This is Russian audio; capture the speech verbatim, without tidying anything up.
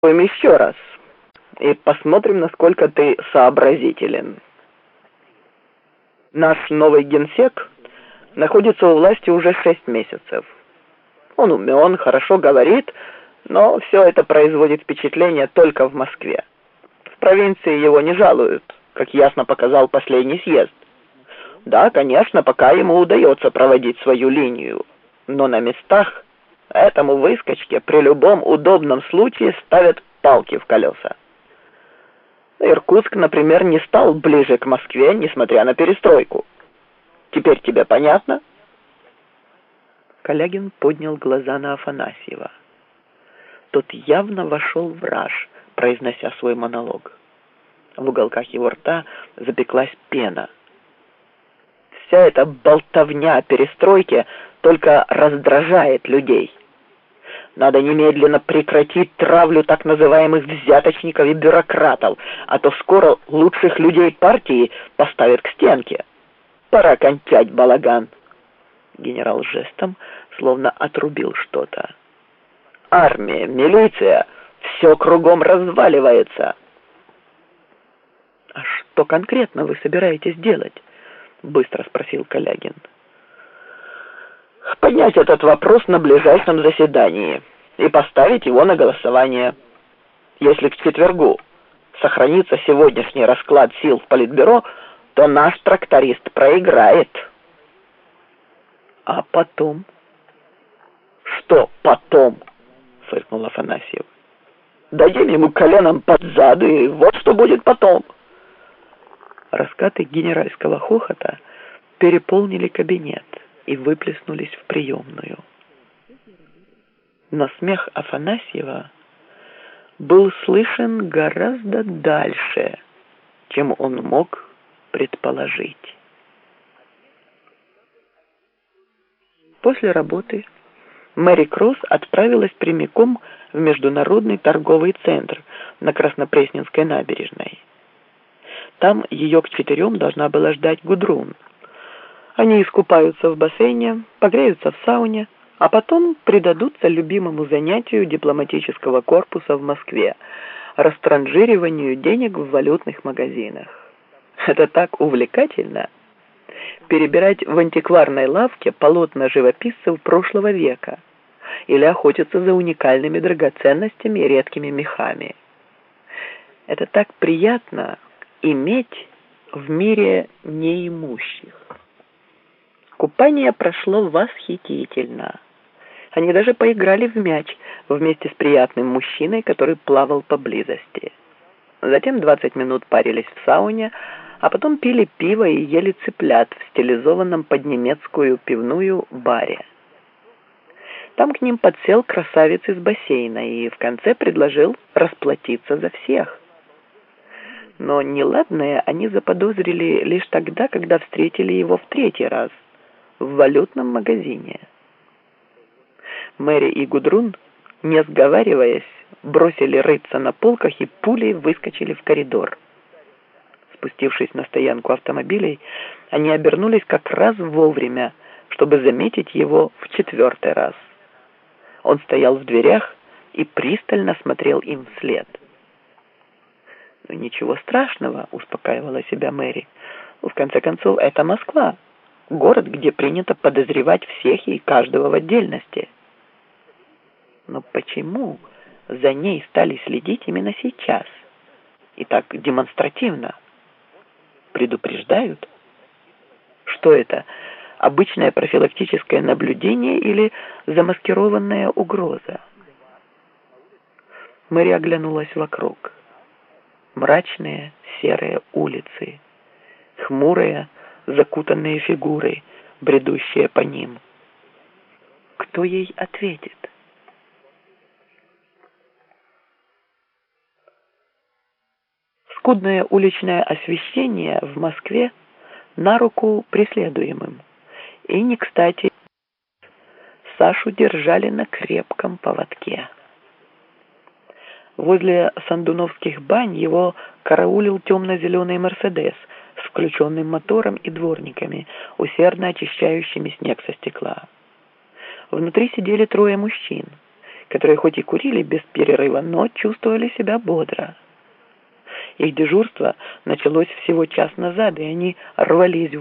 Попробуем еще раз и посмотрим, насколько ты сообразителен. Наш новый генсек находится у власти уже шесть месяцев. Он умен, хорошо говорит, но все это производит впечатление только в Москве. В провинции его не жалуют, как ясно показал последний съезд. Да, конечно, пока ему удается проводить свою линию, но на местах этому выскочке при любом удобном случае ставят палки в колеса. Иркутск, например, не стал ближе к Москве, несмотря на перестройку. Теперь тебе понятно? Калягин поднял глаза на Афанасьева. Тот явно вошел в раж, произнося свой монолог. В уголках его рта запеклась пена. Вся эта болтовня о перестройке только раздражает людей. Надо немедленно прекратить травлю так называемых взяточников и бюрократов, а то скоро лучших людей партии поставят к стенке. Пора кончать балаган. Генерал жестом словно отрубил что-то. Армия, милиция, все кругом разваливается. А что конкретно вы собираетесь делать? Быстро спросил Калягин. Поднять этот вопрос на ближайшем заседании и поставить его на голосование. Если к четвергу сохранится сегодняшний расклад сил в Политбюро, то наш тракторист проиграет. А потом? Что потом? Фыркнул Афанасьев. Дадим ему коленом под зад, и вот что будет потом. Раскаты генеральского хохота переполнили кабинет и выплеснулись в приемную. Но смех Афанасьева был слышен гораздо дальше, чем он мог предположить. После работы Мэри Кросс отправилась прямиком в Международный торговый центр на Краснопресненской набережной. Там ее к четырем должна была ждать Гудрун. Они искупаются в бассейне, погреются в сауне, а потом предадутся любимому занятию дипломатического корпуса в Москве – растранжириванию денег в валютных магазинах. Это так увлекательно – перебирать в антикварной лавке полотна живописцев прошлого века или охотиться за уникальными драгоценностями и редкими мехами. Это так приятно иметь в мире неимущих. Купание прошло восхитительно. Они даже поиграли в мяч вместе с приятным мужчиной, который плавал поблизости. Затем двадцать минут парились в сауне, а потом пили пиво и ели цыплят в стилизованном под немецкую пивную баре. Там к ним подсел красавец из бассейна и в конце предложил расплатиться за всех. Но неладное они заподозрили лишь тогда, когда встретили его в третий раз в валютном магазине. Мэри и Гудрун, не сговариваясь, бросили рыться на полках и пулей выскочили в коридор. Спустившись на стоянку автомобилей, они обернулись как раз вовремя, чтобы заметить его в четвертый раз. Он стоял в дверях и пристально смотрел им вслед. «Ну, ничего страшного», — успокаивала себя Мэри. «В конце концов, это Москва, город, где принято подозревать всех и каждого в отдельности». Но почему за ней стали следить именно сейчас? И так демонстративно? Предупреждают? Что это? Обычное профилактическое наблюдение или замаскированная угроза? Мэри оглянулась вокруг. Мрачные серые улицы, хмурые закутанные фигуры, бредущие по ним. Кто ей ответит? Скудное уличное освещение в Москве на руку преследуемым. И не кстати, Сашу держали на крепком поводке. Возле Сандуновских бань его караулил темно-зеленый «Мерседес» с включенным мотором и дворниками, усердно очищающими снег со стекла. Внутри сидели трое мужчин. которые хоть и курили без перерыва, но чувствовали себя бодро. Их дежурство началось всего час назад, и они рвались